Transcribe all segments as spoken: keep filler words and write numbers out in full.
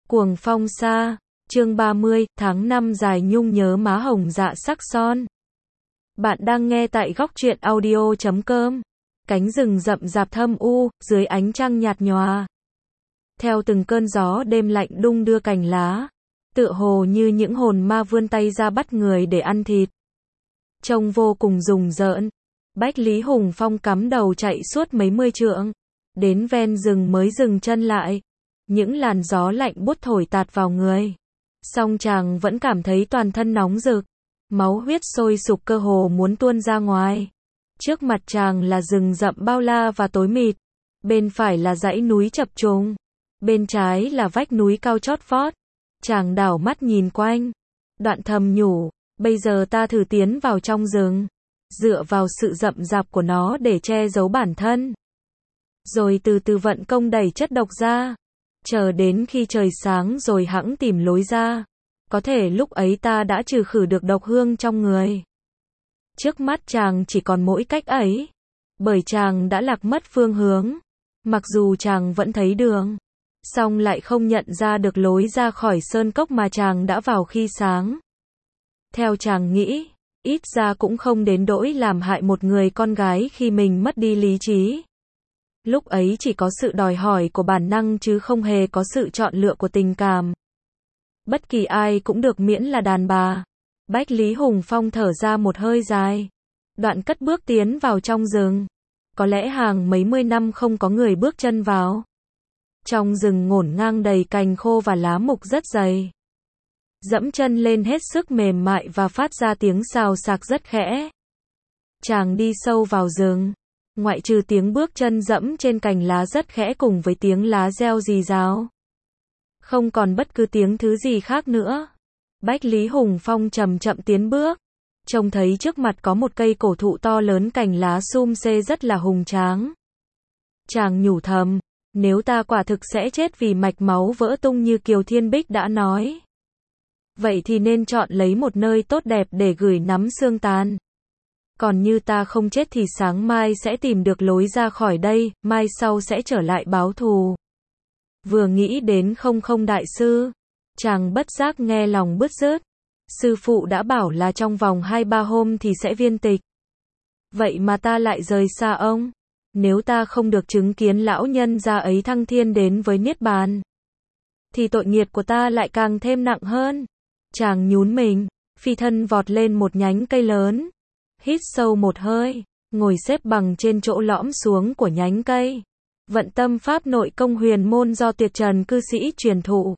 Cuồng phong xa, chương ba mươi, tháng năm dài nhung nhớ má hồng dạ sắc son. Bạn đang nghe tại góc truyện audio chấm com. Cánh rừng rậm rạp thâm u, dưới ánh trăng nhạt nhòa. Theo từng cơn gió đêm lạnh đung đưa cành lá, tựa hồ như những hồn ma vươn tay ra bắt người để ăn thịt. Trông vô cùng rùng rợn. Bách Lý Hùng Phong cắm đầu chạy suốt mấy mươi trượng, đến ven rừng mới dừng chân lại. Những làn gió lạnh buốt thổi tạt vào người. Song chàng vẫn cảm thấy toàn thân nóng rực, máu huyết sôi sục cơ hồ muốn tuôn ra ngoài. Trước mặt chàng là rừng rậm bao la và tối mịt, bên phải là dãy núi chập trùng, bên trái là vách núi cao chót vót. Chàng đảo mắt nhìn quanh, đoạn thầm nhủ, bây giờ ta thử tiến vào trong rừng, dựa vào sự rậm rạp của nó để che giấu bản thân, rồi từ từ vận công đẩy chất độc ra. Chờ đến khi trời sáng rồi hẵng tìm lối ra. Có thể lúc ấy ta đã trừ khử được độc hương trong người. Trước mắt chàng chỉ còn mỗi cách ấy. Bởi chàng đã lạc mất phương hướng. Mặc dù chàng vẫn thấy đường, song lại không nhận ra được lối ra khỏi sơn cốc mà chàng đã vào khi sáng. Theo chàng nghĩ, ít ra cũng không đến nỗi làm hại một người con gái khi mình mất đi lý trí. Lúc ấy chỉ có sự đòi hỏi của bản năng chứ không hề có sự chọn lựa của tình cảm. Bất kỳ ai cũng được miễn là đàn bà. Bách Lý Hùng Phong thở ra một hơi dài, đoạn cất bước tiến vào trong rừng. Có lẽ hàng mấy mươi năm không có người bước chân vào. Trong rừng ngổn ngang đầy cành khô và lá mục rất dày. Dẫm chân lên hết sức mềm mại và phát ra tiếng xào xạc rất khẽ. Chàng đi sâu vào rừng. Ngoại trừ tiếng bước chân dẫm trên cành lá rất khẽ cùng với tiếng lá reo rì rào, không còn bất cứ tiếng thứ gì khác nữa. Bách Lý Hùng Phong chậm chậm tiến bước, trông thấy trước mặt có một cây cổ thụ to lớn cành lá sum xê rất là hùng tráng. Chàng nhủ thầm, nếu ta quả thực sẽ chết vì mạch máu vỡ tung như Kiều Thiên Bích đã nói, vậy thì nên chọn lấy một nơi tốt đẹp để gửi nắm xương tàn. Còn như ta không chết thì sáng mai sẽ tìm được lối ra khỏi đây, mai sau sẽ trở lại báo thù. Vừa nghĩ đến không không đại sư, chàng bất giác nghe lòng bứt rứt. Sư phụ đã bảo là trong vòng hai ba hôm thì sẽ viên tịch. Vậy mà ta lại rời xa ông. Nếu ta không được chứng kiến lão nhân gia ấy thăng thiên đến với niết bàn, thì tội nghiệt của ta lại càng thêm nặng hơn. Chàng nhún mình, phi thân vọt lên một nhánh cây lớn. Hít sâu một hơi, ngồi xếp bằng trên chỗ lõm xuống của nhánh cây. Vận tâm pháp nội công huyền môn do Tuyệt Trần cư sĩ truyền thụ.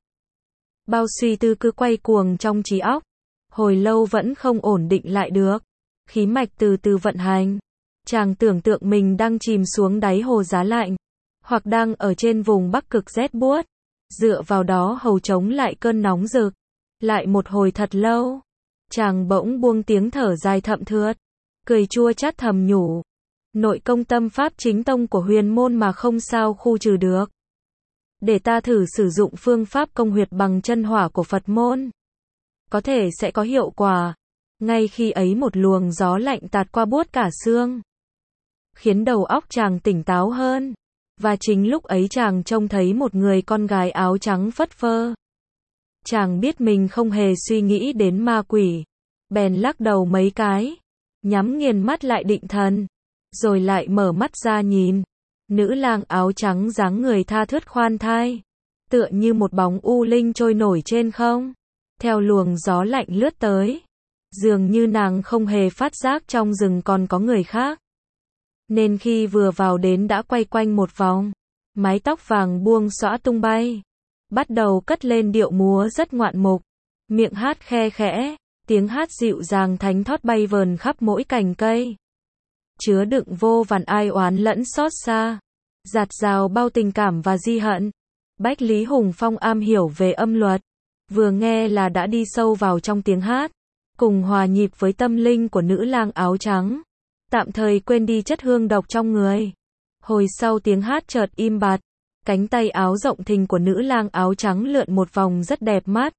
Bao suy tư cứ quay cuồng trong trí óc. Hồi lâu vẫn không ổn định lại được. Khí mạch từ từ vận hành. Chàng tưởng tượng mình đang chìm xuống đáy hồ giá lạnh, hoặc đang ở trên vùng Bắc Cực rét buốt. Dựa vào đó hầu chống lại cơn nóng rực. Lại một hồi thật lâu, chàng bỗng buông tiếng thở dài thậm thượt. Cười chua chát thầm nhủ, nội công tâm pháp chính tông của huyền môn mà không sao khu trừ được. Để ta thử sử dụng phương pháp công huyệt bằng chân hỏa của Phật môn. Có thể sẽ có hiệu quả. Ngay khi ấy một luồng gió lạnh tạt qua buốt cả xương, khiến đầu óc chàng tỉnh táo hơn. Và chính lúc ấy chàng trông thấy một người con gái áo trắng phất phơ. Chàng biết mình không hề suy nghĩ đến ma quỷ, bèn lắc đầu mấy cái, nhắm nghiền mắt lại định thần, rồi lại mở mắt ra nhìn. Nữ lang áo trắng dáng người tha thướt khoan thai, tựa như một bóng u linh trôi nổi trên không, theo luồng gió lạnh lướt tới. Dường như nàng không hề phát giác trong rừng còn có người khác, nên khi vừa vào đến đã quay quanh một vòng, mái tóc vàng buông xõa tung bay, bắt đầu cất lên điệu múa rất ngoạn mục, miệng hát khe khẽ. Tiếng hát dịu dàng thánh thót bay vờn khắp mỗi cành cây, chứa đựng vô vàn ai oán lẫn xót xa, dạt dào bao tình cảm và di hận. Bách Lý Hùng Phong am hiểu về âm luật, vừa nghe là đã đi sâu vào trong tiếng hát, cùng hòa nhịp với tâm linh của nữ lang áo trắng, tạm thời quên đi chất hương độc trong người. Hồi sau tiếng hát chợt im bặt, cánh tay áo rộng thình của nữ lang áo trắng lượn một vòng rất đẹp mắt,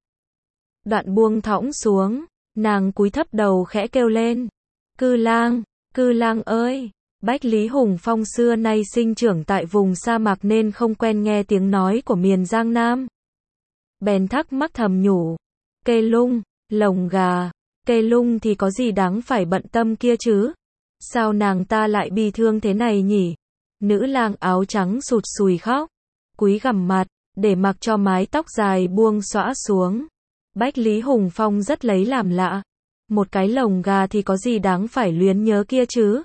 đoạn buông thõng xuống. Nàng cúi thấp đầu khẽ kêu lên, Cư lang, Cư lang ơi. Bách Lý Hùng Phong xưa nay sinh trưởng tại vùng sa mạc nên không quen nghe tiếng nói của miền Giang Nam. bèn thắc mắc thầm nhủ. Kê Lung, lồng gà, Kê Lung thì có gì đáng phải bận tâm kia chứ? Sao nàng ta lại bi thương thế này nhỉ? Nữ lang áo trắng sụt sùi khóc, cúi gằm mặt, để mặc cho mái tóc dài buông xõa xuống. Bách Lý Hùng Phong rất lấy làm lạ. Một cái lồng gà thì có gì đáng phải luyến nhớ kia chứ?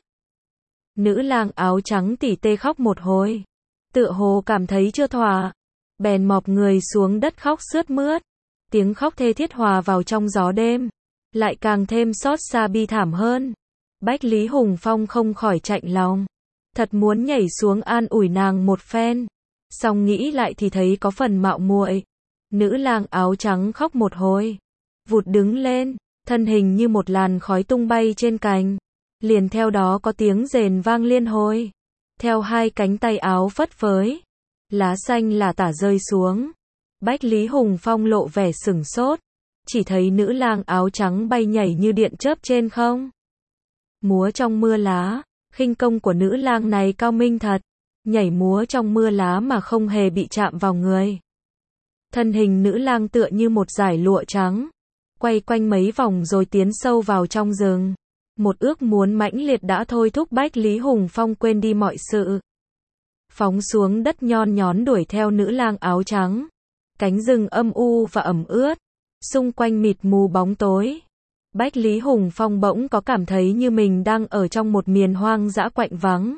Nữ lang áo trắng tỉ tê khóc một hồi, tựa hồ cảm thấy chưa thỏa, bèn mọp người xuống đất khóc sướt mướt. Tiếng khóc thê thiết hòa vào trong gió đêm, lại càng thêm xót xa bi thảm hơn. Bách Lý Hùng Phong không khỏi chạnh lòng, thật muốn nhảy xuống an ủi nàng một phen, song nghĩ lại thì thấy có phần mạo muội. Nữ lang áo trắng khóc một hồi, vụt đứng lên, thân hình như một làn khói tung bay trên cành, liền theo đó có tiếng rền vang liên hồi, theo hai cánh tay áo phất phới, lá xanh lả tả rơi xuống. Bách Lý Hùng Phong lộ vẻ sửng sốt, chỉ thấy nữ lang áo trắng bay nhảy như điện chớp trên không, múa trong mưa lá. Khinh công của nữ lang này cao minh thật, nhảy múa trong mưa lá mà không hề bị chạm vào người. Thân hình nữ lang tựa như một dải lụa trắng, quay quanh mấy vòng rồi tiến sâu vào trong rừng. Một ước muốn mãnh liệt đã thôi thúc Bách Lý Hùng Phong quên đi mọi sự, phóng xuống đất nhon nhón đuổi theo nữ lang áo trắng. Cánh rừng âm u và ẩm ướt, xung quanh mịt mù bóng tối. Bách Lý Hùng Phong bỗng có cảm thấy như mình đang ở trong một miền hoang dã quạnh vắng,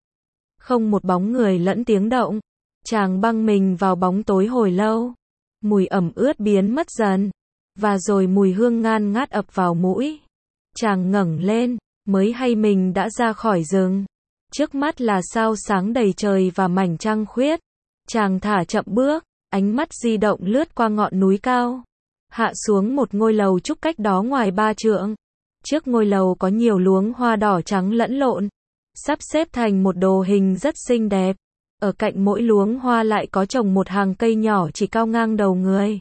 không một bóng người lẫn tiếng động. Chàng băng mình vào bóng tối hồi lâu, mùi ẩm ướt biến mất dần, và rồi mùi hương ngan ngát ập vào mũi. Chàng ngẩng lên, mới hay mình đã ra khỏi rừng. Trước mắt là sao sáng đầy trời và mảnh trăng khuyết. Chàng thả chậm bước, ánh mắt di động lướt qua ngọn núi cao, hạ xuống một ngôi lầu trúc cách đó ngoài ba trượng. Trước ngôi lầu có nhiều luống hoa đỏ trắng lẫn lộn, sắp xếp thành một đồ hình rất xinh đẹp. Ở cạnh mỗi luống hoa lại có trồng một hàng cây nhỏ chỉ cao ngang đầu người,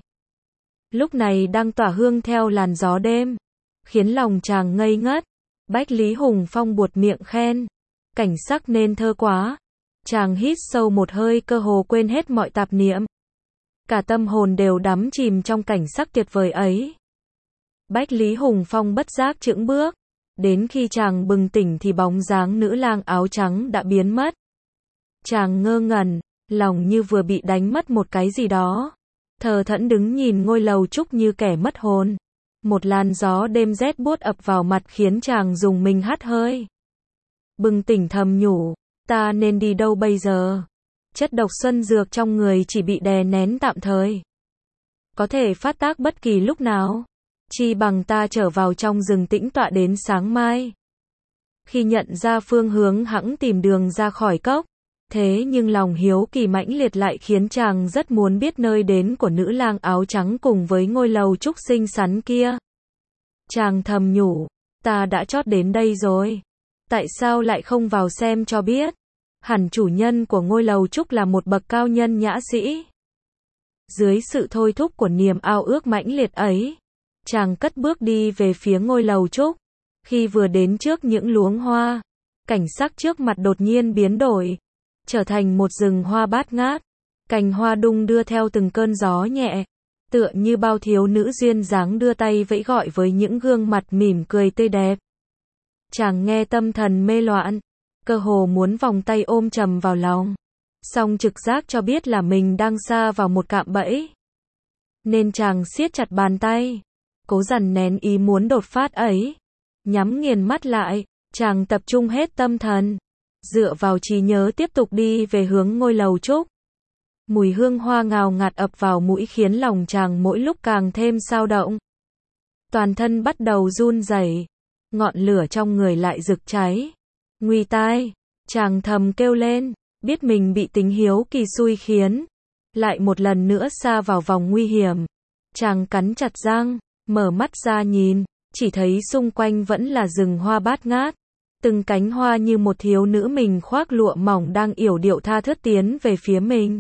lúc này đang tỏa hương theo làn gió đêm, khiến lòng chàng ngây ngất. Bách Lý Hùng Phong buột miệng khen, cảnh sắc nên thơ quá. Chàng hít sâu một hơi, cơ hồ quên hết mọi tạp niệm, cả tâm hồn đều đắm chìm trong cảnh sắc tuyệt vời ấy. Bách Lý Hùng Phong bất giác chững bước, đến khi chàng bừng tỉnh thì bóng dáng nữ lang áo trắng đã biến mất. Chàng ngơ ngẩn, lòng như vừa bị đánh mất một cái gì đó, thờ thẫn đứng nhìn ngôi lầu trúc như kẻ mất hồn. Một làn gió đêm rét buốt ập vào mặt khiến chàng rùng mình hắt hơi. Bừng tỉnh thầm nhủ, ta nên đi đâu bây giờ? Chất độc xuân dược trong người chỉ bị đè nén tạm thời, có thể phát tác bất kỳ lúc nào. Chi bằng ta trở vào trong rừng tĩnh tọa đến sáng mai. Khi nhận ra phương hướng hẵng tìm đường ra khỏi cốc. Thế nhưng lòng hiếu kỳ mãnh liệt lại khiến chàng rất muốn biết nơi đến của nữ lang áo trắng cùng với ngôi lầu trúc xinh xắn kia. Chàng thầm nhủ, ta đã chót đến đây rồi, tại sao lại không vào xem cho biết? Hẳn chủ nhân của ngôi lầu trúc là một bậc cao nhân nhã sĩ. Dưới sự thôi thúc của niềm ao ước mãnh liệt ấy, chàng cất bước đi về phía ngôi lầu trúc. Khi vừa đến trước những luống hoa, cảnh sắc trước mặt đột nhiên biến đổi, trở thành một rừng hoa bát ngát. Cành hoa đung đưa theo từng cơn gió nhẹ, tựa như bao thiếu nữ duyên dáng đưa tay vẫy gọi với những gương mặt mỉm cười tươi đẹp. Chàng nghe tâm thần mê loạn, cơ hồ muốn vòng tay ôm chầm vào lòng, song trực giác cho biết là mình đang sa vào một cạm bẫy, nên chàng siết chặt bàn tay, cố dằn nén ý muốn đột phát ấy. Nhắm nghiền mắt lại, chàng tập trung hết tâm thần, dựa vào trí nhớ tiếp tục đi về hướng ngôi lầu trúc. Mùi hương hoa ngào ngạt ập vào mũi khiến lòng chàng mỗi lúc càng thêm xao động. Toàn thân bắt đầu run rẩy, ngọn lửa trong người lại rực cháy. Nguy tai, chàng thầm kêu lên, biết mình bị tính hiếu kỳ xui khiến, lại một lần nữa sa vào vòng nguy hiểm. Chàng cắn chặt răng, mở mắt ra nhìn, chỉ thấy xung quanh vẫn là rừng hoa bát ngát. Từng cánh hoa như một thiếu nữ mình khoác lụa mỏng đang yểu điệu tha thướt tiến về phía mình.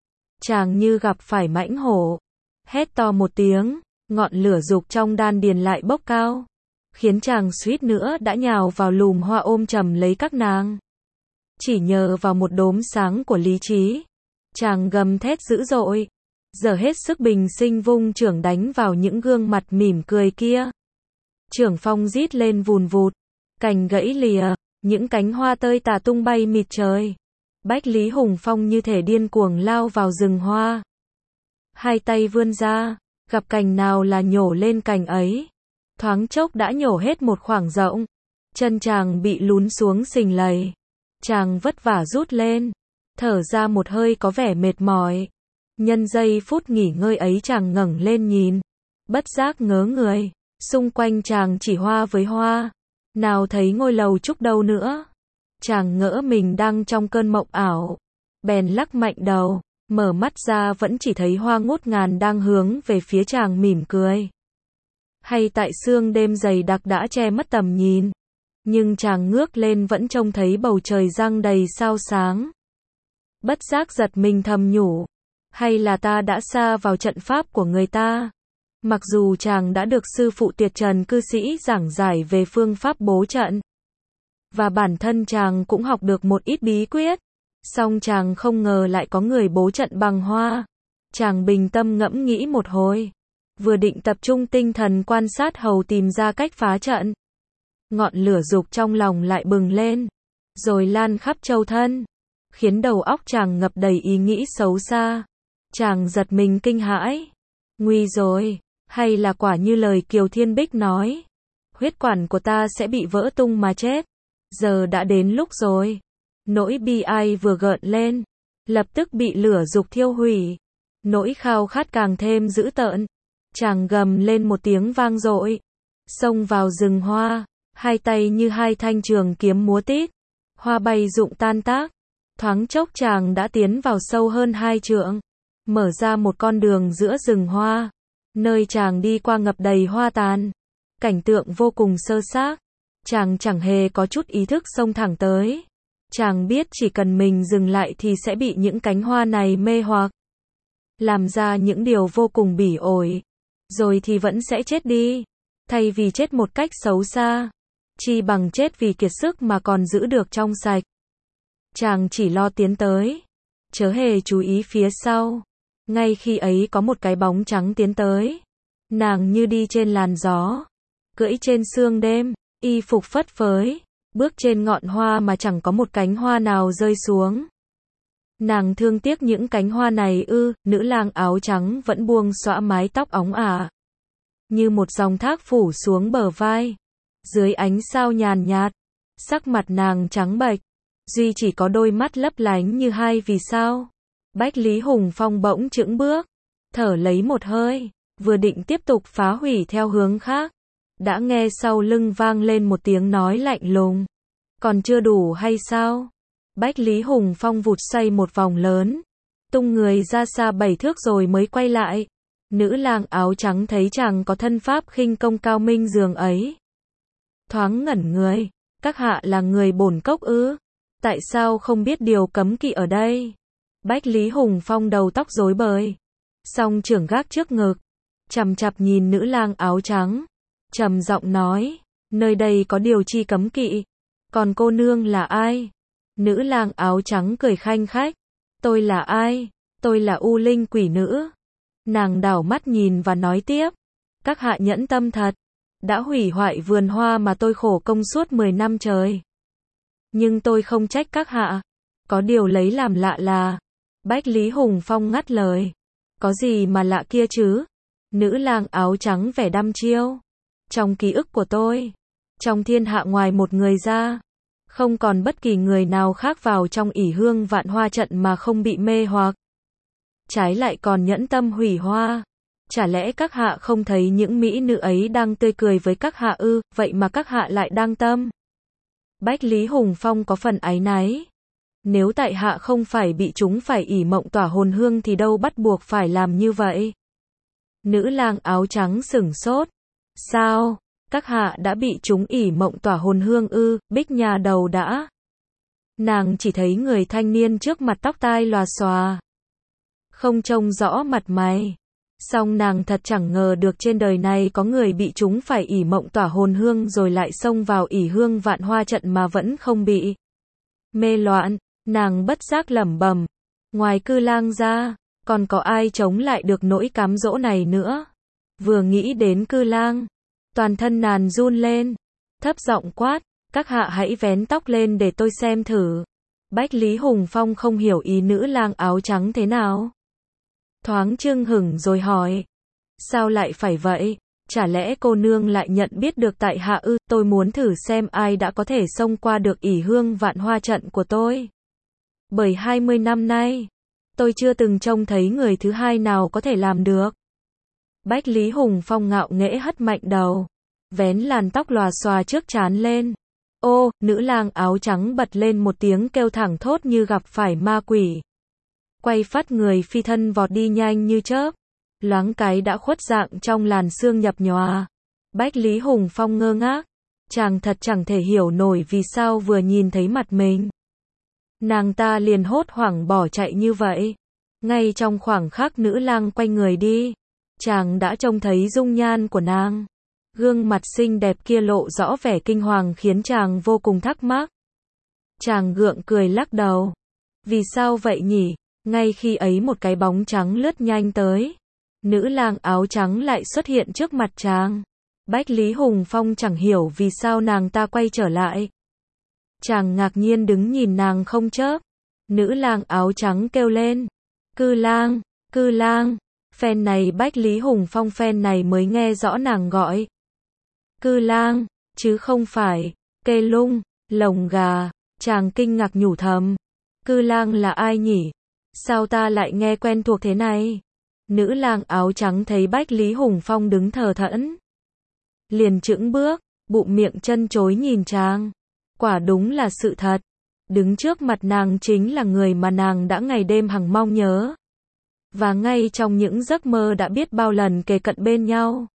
Chàng như gặp phải mãnh hổ, hét to một tiếng, ngọn lửa dục trong đan điền lại bốc cao, khiến chàng suýt nữa đã nhào vào lùm hoa ôm chầm lấy các nàng. Chỉ nhờ vào một đốm sáng của lý trí, chàng gầm thét dữ dội, giờ hết sức bình sinh vung chưởng đánh vào những gương mặt mỉm cười kia. Chưởng phong rít lên vùn vụt, cành gãy lìa, những cánh hoa tơi tả tung bay mịt trời. Bách Lý Hùng Phong như thể điên cuồng lao vào rừng hoa. Hai tay vươn ra, gặp cành nào là nhổ lên cành ấy. Thoáng chốc đã nhổ hết một khoảng rộng. Chân chàng bị lún xuống sình lầy. Chàng vất vả rút lên, thở ra một hơi có vẻ mệt mỏi. Nhân giây phút nghỉ ngơi ấy chàng ngẩng lên nhìn, bất giác ngớ người, xung quanh chàng chỉ hoa với hoa, nào thấy ngôi lầu trúc đâu nữa. Chàng ngỡ mình đang trong cơn mộng ảo, bèn lắc mạnh đầu, mở mắt ra vẫn chỉ thấy hoa ngút ngàn đang hướng về phía chàng mỉm cười. Hay tại sương đêm dày đặc đã che mất tầm nhìn, nhưng chàng ngước lên vẫn trông thấy bầu trời giăng đầy sao sáng. Bất giác giật mình thầm nhủ, hay là ta đã sa vào trận pháp của người ta? Mặc dù chàng đã được sư phụ Tuyệt Trần cư sĩ giảng giải về phương pháp bố trận, và bản thân chàng cũng học được một ít bí quyết, song chàng không ngờ lại có người bố trận bằng hoa. Chàng bình tâm ngẫm nghĩ một hồi, vừa định tập trung tinh thần quan sát hầu tìm ra cách phá trận, ngọn lửa dục trong lòng lại bừng lên, rồi lan khắp châu thân, khiến đầu óc chàng ngập đầy ý nghĩ xấu xa. Chàng giật mình kinh hãi, nguy rồi, hay là quả như lời Kiều Thiên Bích nói, huyết quản của ta sẽ bị vỡ tung mà chết. Giờ đã đến lúc rồi. Nỗi bi ai vừa gợn lên, lập tức bị lửa dục thiêu hủy. Nỗi khao khát càng thêm dữ tợn. Chàng gầm lên một tiếng vang dội, xông vào rừng hoa, hai tay như hai thanh trường kiếm múa tít, hoa bay rụng tan tác. Thoáng chốc chàng đã tiến vào sâu hơn hai trượng, mở ra một con đường giữa rừng hoa, nơi chàng đi qua ngập đầy hoa tàn, cảnh tượng vô cùng sơ xác. Chàng chẳng hề có chút ý thức xông thẳng tới. Chàng biết chỉ cần mình dừng lại thì sẽ bị những cánh hoa này mê hoặc, làm ra những điều vô cùng bỉ ổi, rồi thì vẫn sẽ chết đi. Thay vì chết một cách xấu xa, chi bằng chết vì kiệt sức mà còn giữ được trong sạch. Chàng chỉ lo tiến tới, chớ hề chú ý phía sau. Ngay khi ấy có một cái bóng trắng tiến tới. Nàng như đi trên làn gió, cưỡi trên sương đêm, y phục phất phới, bước trên ngọn hoa mà chẳng có một cánh hoa nào rơi xuống. Nàng thương tiếc những cánh hoa này ư? Nữ lang áo trắng vẫn buông xõa mái tóc óng ả, như một dòng thác phủ xuống bờ vai. Dưới ánh sao nhàn nhạt, sắc mặt nàng trắng bệch, duy chỉ có đôi mắt lấp lánh như hai vì sao. Bách Lý Hùng Phong bỗng chững bước, thở lấy một hơi, vừa định tiếp tục phá hủy theo hướng khác, đã nghe sau lưng vang lên một tiếng nói lạnh lùng. Còn chưa đủ hay sao? Bách Lý Hùng Phong vụt xoay một vòng lớn, tung người ra xa bảy thước rồi mới quay lại. Nữ lang áo trắng thấy chàng có thân pháp khinh công cao minh dường ấy, thoáng ngẩn người. Các hạ là người bổn cốc ư? Tại sao không biết điều cấm kỵ ở đây? Bách Lý Hùng Phong đầu tóc rối bời, song chưởng gác trước ngực, chằm chằm nhìn nữ lang áo trắng, trầm giọng nói, nơi đây có điều chi cấm kỵ? Còn cô nương là ai? Nữ lang áo trắng cười khanh khách, tôi là ai? Tôi là U Linh quỷ nữ. Nàng đảo mắt nhìn và nói tiếp, các hạ nhẫn tâm thật, đã hủy hoại vườn hoa mà tôi khổ công suốt mười năm trời. Nhưng tôi không trách các hạ, có điều lấy làm lạ là... Bách Lý Hùng Phong ngắt lời, có gì mà lạ kia chứ? Nữ lang áo trắng vẻ đăm chiêu, trong ký ức của tôi, trong thiên hạ ngoài một người ra, không còn bất kỳ người nào khác vào trong ỷ hương vạn hoa trận mà không bị mê hoặc, trái lại còn nhẫn tâm hủy hoa. Chả lẽ các hạ không thấy những mỹ nữ ấy đang tươi cười với các hạ ư? Vậy mà các hạ lại đang tâm. Bách Lý Hùng Phong có phần áy náy. Nếu tại hạ không phải bị chúng phải ỷ mộng tỏa hồn hương thì đâu bắt buộc phải làm như vậy. Nữ lang áo trắng sửng sốt. Sao? Các hạ đã bị chúng ỷ mộng tỏa hồn hương ư? Bích nhà đầu đã. Nàng chỉ thấy người thanh niên trước mặt tóc tai lòa xòa, không trông rõ mặt mày. Song nàng thật chẳng ngờ được trên đời này có người bị chúng phải ỷ mộng tỏa hồn hương rồi lại xông vào ỷ hương vạn hoa trận mà vẫn không bị mê loạn. Nàng bất giác lẩm bẩm, ngoài Cư Lang ra, Còn có ai chống lại được nỗi cám dỗ này nữa? Vừa nghĩ đến Cư Lang, toàn thân nàng run lên, thấp giọng quát, các hạ hãy vén tóc lên để tôi xem thử. Bách Lý Hùng Phong không hiểu ý nữ lang áo trắng thế nào. Thoáng chưng hửng rồi hỏi, sao lại phải vậy? Chả lẽ cô nương lại nhận biết được tại hạ ư? Tôi muốn thử xem ai đã có thể xông qua được ỷ hương vạn hoa trận của tôi. Bởi hai mươi năm nay, tôi chưa từng trông thấy người thứ hai nào có thể làm được. Bách Lý Hùng Phong ngạo nghễ hất mạnh đầu, vén làn tóc lòa xòa trước trán lên. Ô, nữ lang áo trắng bật lên một tiếng kêu thẳng thốt như gặp phải ma quỷ. Quay phát người phi thân vọt đi nhanh như chớp, loáng cái đã khuất dạng trong làn sương nhập nhòa. Bách Lý Hùng Phong ngơ ngác, chàng thật chẳng thể hiểu nổi vì sao vừa nhìn thấy mặt mình, nàng ta liền hốt hoảng bỏ chạy như vậy. Ngay trong khoảng khắc nữ lang quay người đi, chàng đã trông thấy dung nhan của nàng. Gương mặt xinh đẹp kia lộ rõ vẻ kinh hoàng khiến chàng vô cùng thắc mắc. Chàng gượng cười lắc đầu. Vì sao vậy nhỉ? Ngay khi ấy một cái bóng trắng lướt nhanh tới. Nữ lang áo trắng lại xuất hiện trước mặt chàng. Bách Lý Hùng Phong chẳng hiểu vì sao nàng ta quay trở lại. Chàng ngạc nhiên đứng nhìn nàng không chớp. Nữ lang áo trắng kêu lên. Cư Lang, Cư Lang. Phen này Bách Lý Hùng Phong phen này mới nghe rõ nàng gọi Cư Lang, chứ không phải Kê Lung, Lồng Gà. Chàng kinh ngạc nhủ thầm, Cư Lang là ai nhỉ? Sao ta lại nghe quen thuộc thế này? Nữ lang áo trắng thấy Bách Lý Hùng Phong đứng thờ thẫn, liền chững bước, bụng miệng chân chối nhìn chàng. Quả đúng là sự thật, đứng trước mặt nàng chính là người mà nàng đã ngày đêm hằng mong nhớ. Và ngay trong những giấc mơ đã biết bao lần kề cận bên nhau.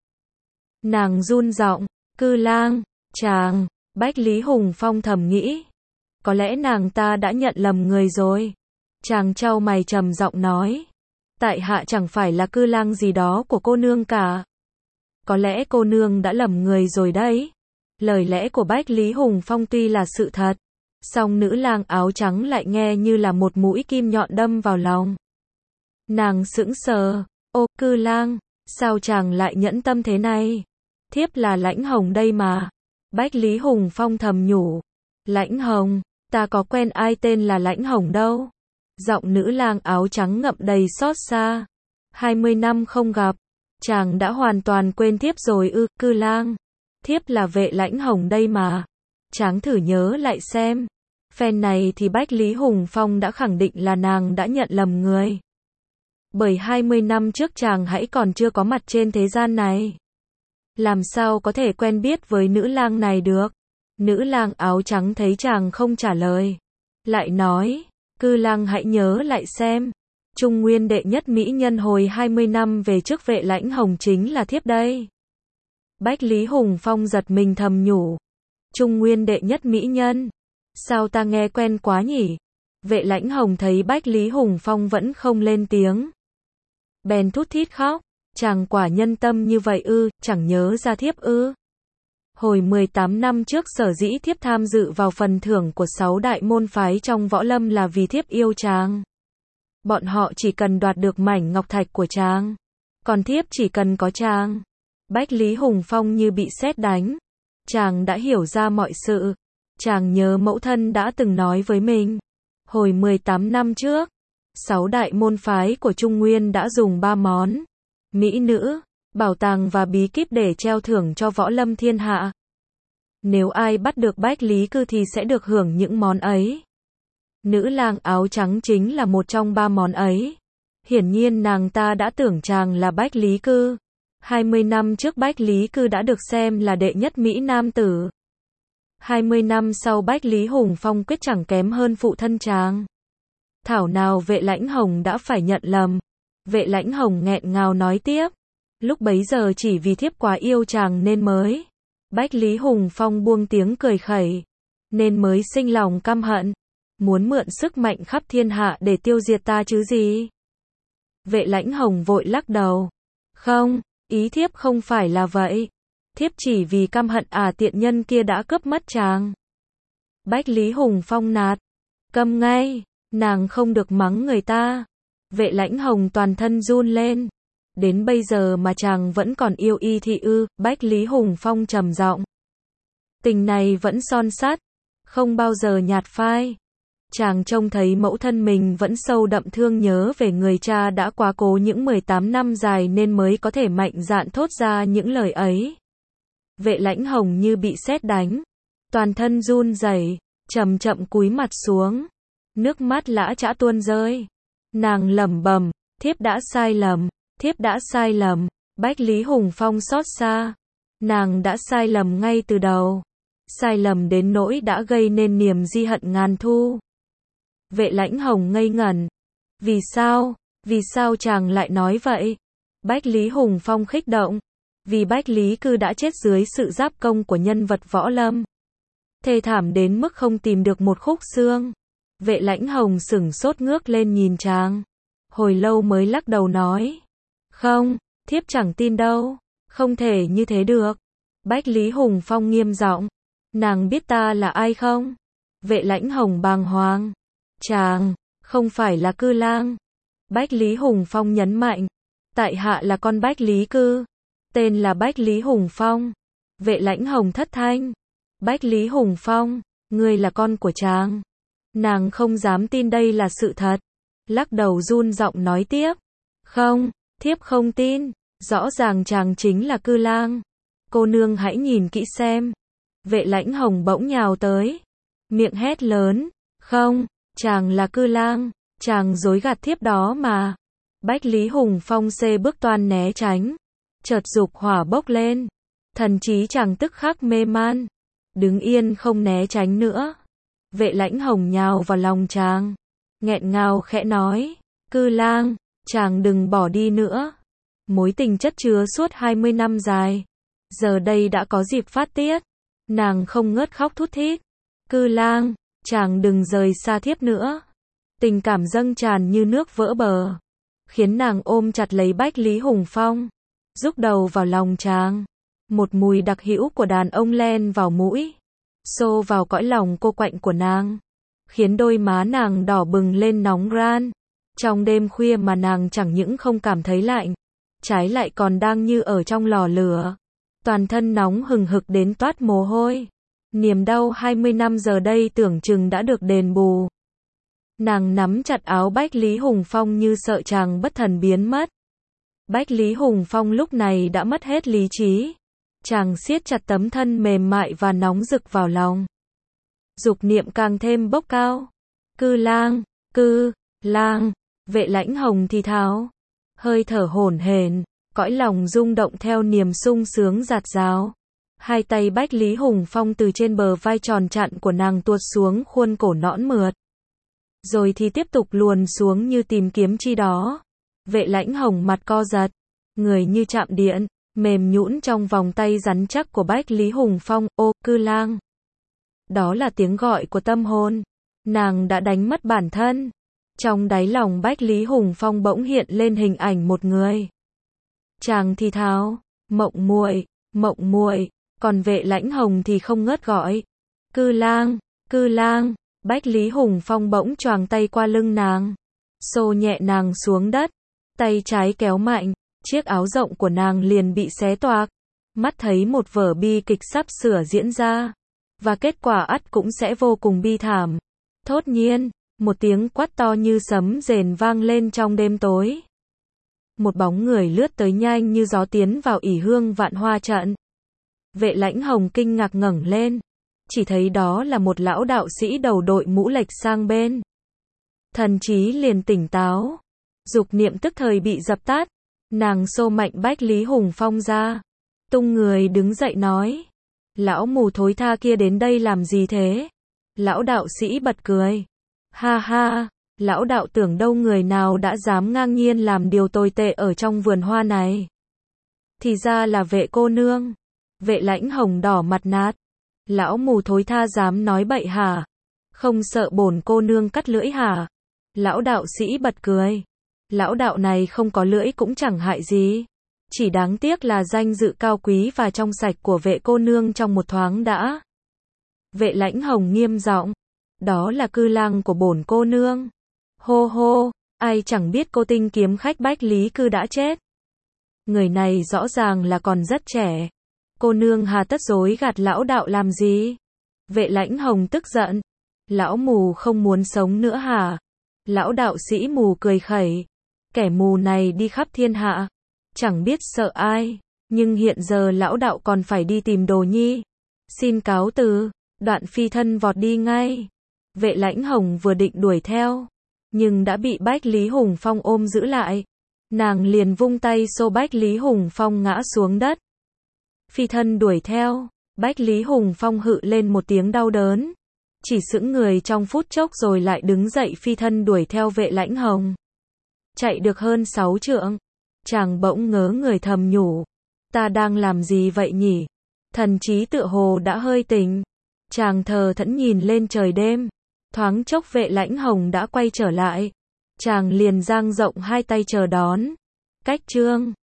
Nàng run giọng, Cư Lang, chàng. Bách Lý Hùng Phong thầm nghĩ, có lẽ nàng ta đã nhận lầm người rồi. Chàng chau mày trầm giọng nói, tại hạ chẳng phải là Cư Lang gì đó của cô nương cả. Có lẽ cô nương đã lầm người rồi đấy. Lời lẽ của Bách Lý Hùng Phong tuy là sự thật, song nữ lang áo trắng lại nghe như là một mũi kim nhọn đâm vào lòng. Nàng sững sờ, ô, Cư Lang, sao chàng lại nhẫn tâm thế này? Thiếp là Lãnh Hồng đây mà. Bách Lý Hùng Phong thầm nhủ, Lãnh Hồng, ta có quen ai tên là Lãnh Hồng đâu. Giọng nữ lang áo trắng ngậm đầy xót xa. Hai mươi năm không gặp, chàng đã hoàn toàn quên thiếp rồi ư? Cư Lang, thiếp là Vệ Lãnh Hồng đây mà. Chàng thử nhớ lại xem. Phen này thì Bách Lý Hùng Phong đã khẳng định là nàng đã nhận lầm người. Bởi hai mươi năm trước chàng hãy còn chưa có mặt trên thế gian này. Làm sao có thể quen biết với nữ lang này được? Nữ lang áo trắng thấy chàng không trả lời, lại nói, Cư Lang hãy nhớ lại xem. Trung Nguyên đệ nhất mỹ nhân hồi hai mươi năm về trước Vệ Lãnh Hồng chính là thiếp đây. Bách Lý Hùng Phong giật mình thầm nhủ, Trung Nguyên đệ nhất mỹ nhân? Sao ta nghe quen quá nhỉ? Vệ Lãnh Hồng thấy Bách Lý Hùng Phong vẫn không lên tiếng, bèn thút thít khóc, chàng quả nhân tâm như vậy ư, chẳng nhớ ra thiếp ư? Hồi mười tám năm trước sở dĩ thiếp tham dự vào phần thưởng của sáu đại môn phái trong võ lâm là vì thiếp yêu chàng. Bọn họ chỉ cần đoạt được mảnh ngọc thạch của chàng, còn thiếp chỉ cần có chàng. Bách Lý Hùng Phong như bị sét đánh. Chàng đã hiểu ra mọi sự. Chàng nhớ mẫu thân đã từng nói với mình. Hồi mười tám năm trước, sáu đại môn phái của Trung Nguyên đã dùng ba món mỹ nữ, bảo tàng và bí kíp để treo thưởng cho võ lâm thiên hạ. Nếu ai bắt được Bách Lý Cư thì sẽ được hưởng những món ấy. Nữ lang áo trắng chính là một trong ba món ấy. Hiển nhiên nàng ta đã tưởng chàng là Bách Lý Cư. hai mươi năm trước Bách Lý Cư đã được xem là đệ nhất mỹ nam tử. hai mươi năm sau Bách Lý Hùng Phong quyết chẳng kém hơn phụ thân chàng. Thảo nào Vệ Lãnh Hồng đã phải nhận lầm. Vệ Lãnh Hồng nghẹn ngào nói tiếp, lúc bấy giờ chỉ vì thiếp quá yêu chàng nên mới. Bách Lý Hùng Phong buông tiếng cười khẩy, nên mới sinh lòng căm hận, muốn mượn sức mạnh khắp thiên hạ để tiêu diệt ta chứ gì. Vệ Lãnh Hồng vội lắc đầu, không, ý thiếp không phải là vậy. Thiếp chỉ vì căm hận à tiện nhân kia đã cướp mất chàng. Bách Lý Hùng Phong nạt, câm ngay, nàng không được mắng người ta. Vệ Lãnh Hồng toàn thân run lên. Đến bây giờ mà chàng vẫn còn yêu y thị ư? Bách Lý Hùng Phong trầm giọng. Tình này vẫn son sắt, không bao giờ nhạt phai. Chàng trông thấy mẫu thân mình vẫn sâu đậm thương nhớ về người cha đã quá cố những mười tám năm dài nên mới có thể mạnh dạn thốt ra những lời ấy. Vệ Lãnh Hồng như bị sét đánh, toàn thân run rẩy, chậm chậm cúi mặt xuống, nước mắt lã chã tuôn rơi. Nàng lẩm bẩm, thiếp đã sai lầm, thiếp đã sai lầm. Bách Lý Hùng Phong xót xa, nàng đã sai lầm ngay từ đầu, sai lầm đến nỗi đã gây nên niềm di hận ngàn thu. Vệ Lãnh Hồng ngây ngẩn. Vì sao, vì sao chàng lại nói vậy? Bách Lý Hùng Phong khích động. Vì Bách Lý Cư đã chết dưới sự giáp công của nhân vật võ lâm, thê thảm đến mức không tìm được một khúc xương. Vệ Lãnh Hồng sửng sốt ngước lên nhìn chàng, hồi lâu mới lắc đầu nói. Không, thiếp chẳng tin đâu, không thể như thế được. Bách Lý Hùng Phong nghiêm giọng. Nàng biết ta là ai không? Vệ Lãnh Hồng bàng hoàng. Chàng, không phải là Cư Lang. Bách Lý Hùng Phong nhấn mạnh. Tại hạ là con Bách Lý Cư, tên là Bách Lý Hùng Phong. Vệ Lãnh Hồng thất thanh. Bách Lý Hùng Phong, ngươi là con của chàng. Nàng không dám tin đây là sự thật, lắc đầu run giọng nói tiếp. Không, thiếp không tin, rõ ràng chàng chính là Cư Lang. Cô nương hãy nhìn kỹ xem. Vệ Lãnh Hồng bỗng nhào tới, miệng hét lớn. Không, chàng là Cư Lang, chàng dối gạt thiếp đó mà. Bách Lý Hùng Phong xê bước toan né tránh, chợt dục hỏa bốc lên, thần trí chàng tức khắc mê man, đứng yên không né tránh nữa. Vệ Lãnh Hồng nhào vào lòng chàng, nghẹn ngào khẽ nói. Cư Lang, chàng đừng bỏ đi nữa. Mối tình chất chứa suốt hai mươi năm dài, giờ đây đã có dịp phát tiết. Nàng không ngớt khóc thút thít. Cư Lang, chàng đừng rời xa thiếp nữa. Tình cảm dâng tràn như nước vỡ bờ, khiến nàng ôm chặt lấy Bách Lý Hùng Phong, rúc đầu vào lòng chàng. Một mùi đặc hữu của đàn ông len vào mũi, xô vào cõi lòng cô quạnh của nàng, khiến đôi má nàng đỏ bừng lên nóng ran. Trong đêm khuya mà nàng chẳng những không cảm thấy lạnh, trái lại còn đang như ở trong lò lửa, toàn thân nóng hừng hực đến toát mồ hôi. Niềm đau hai mươi năm giờ đây tưởng chừng đã được đền bù. Nàng nắm chặt áo Bách Lý Hùng Phong như sợ chàng bất thần biến mất. Bách Lý Hùng Phong lúc này đã mất hết lý trí. Chàng siết chặt tấm thân mềm mại và nóng rực vào lòng. Dục niệm càng thêm bốc cao. Cư Lang, Cư Lang. Vệ Lãnh Hồng thì thào, hơi thở hổn hển, cõi lòng rung động theo niềm sung sướng dạt dào. Hai tay Bách Lý Hùng Phong từ trên bờ vai tròn trặn của nàng tuột xuống khuôn cổ nõn mượt, rồi thì tiếp tục luồn xuống như tìm kiếm chi đó. Vệ Lãnh Hồng mặt co giật, người như chạm điện, mềm nhũn trong vòng tay rắn chắc của Bách Lý Hùng Phong. Ô, Cư Lang. Đó là tiếng gọi của tâm hồn. Nàng đã đánh mất bản thân. Trong đáy lòng Bách Lý Hùng Phong bỗng hiện lên hình ảnh một người. Chàng thì thào, Mộng muội, Mộng muội. Còn Vệ Lãnh Hồng thì không ngớt gọi. Cư Lang, Cư Lang. Bách Lý Hùng Phong bỗng choàng tay qua lưng nàng, xô nhẹ nàng xuống đất, tay trái kéo mạnh, chiếc áo rộng của nàng liền bị xé toạc. Mắt thấy một vở bi kịch sắp sửa diễn ra, và kết quả ắt cũng sẽ vô cùng bi thảm. Thốt nhiên, một tiếng quát to như sấm rền vang lên trong đêm tối. Một bóng người lướt tới nhanh như gió tiến vào ỷ hương vạn hoa trận. Vệ Lãnh Hồng kinh ngạc ngẩng lên, chỉ thấy đó là một lão đạo sĩ đầu đội mũ lệch sang bên. Thần trí liền tỉnh táo, dục niệm tức thời bị dập tắt. Nàng xô mạnh Bách Lý Hùng Phong ra, tung người đứng dậy nói. Lão mù thối tha kia đến đây làm gì thế? Lão đạo sĩ bật cười. Ha ha, lão đạo tưởng đâu người nào đã dám ngang nhiên làm điều tồi tệ ở trong vườn hoa này. Thì ra là Vệ cô nương. Vệ Lãnh Hồng đỏ mặt nạt. Lão mù thối tha dám nói bậy hả? Không sợ bổn cô nương cắt lưỡi hả? Lão đạo sĩ bật cười. Lão đạo này không có lưỡi cũng chẳng hại gì. Chỉ đáng tiếc là danh dự cao quý và trong sạch của Vệ cô nương trong một thoáng đã. Vệ Lãnh Hồng nghiêm giọng. Đó là Cư Lang của bổn cô nương. Hô hô, Ai chẳng biết cô tinh kiếm khách Bách Lý Cư đã chết. Người này rõ ràng là còn rất trẻ. Cô nương hà tất dối gạt lão đạo làm gì? Vệ Lãnh Hồng tức giận. Lão mù không muốn sống nữa hả? Lão đạo sĩ mù cười khẩy. Kẻ mù này đi khắp thiên hạ, chẳng biết sợ ai. Nhưng hiện giờ lão đạo còn phải đi tìm Đồ Nhi. Xin cáo từ. Đoạn phi thân vọt đi ngay. Vệ Lãnh Hồng vừa định đuổi theo, nhưng đã bị Bách Lý Hùng Phong ôm giữ lại. Nàng liền vung tay xô Bách Lý Hùng Phong ngã xuống đất. Phi thân đuổi theo, Bách Lý Hùng Phong hự lên một tiếng đau đớn. Chỉ sững người trong phút chốc rồi lại đứng dậy phi thân đuổi theo Vệ Lãnh Hồng. Chạy được hơn sáu trượng, chàng bỗng ngớ người thầm nhủ. Ta đang làm gì vậy nhỉ? Thần trí tựa hồ đã hơi tỉnh. Chàng thờ thẫn nhìn lên trời đêm. Thoáng chốc Vệ Lãnh Hồng đã quay trở lại. Chàng liền dang rộng hai tay chờ đón. Cách chương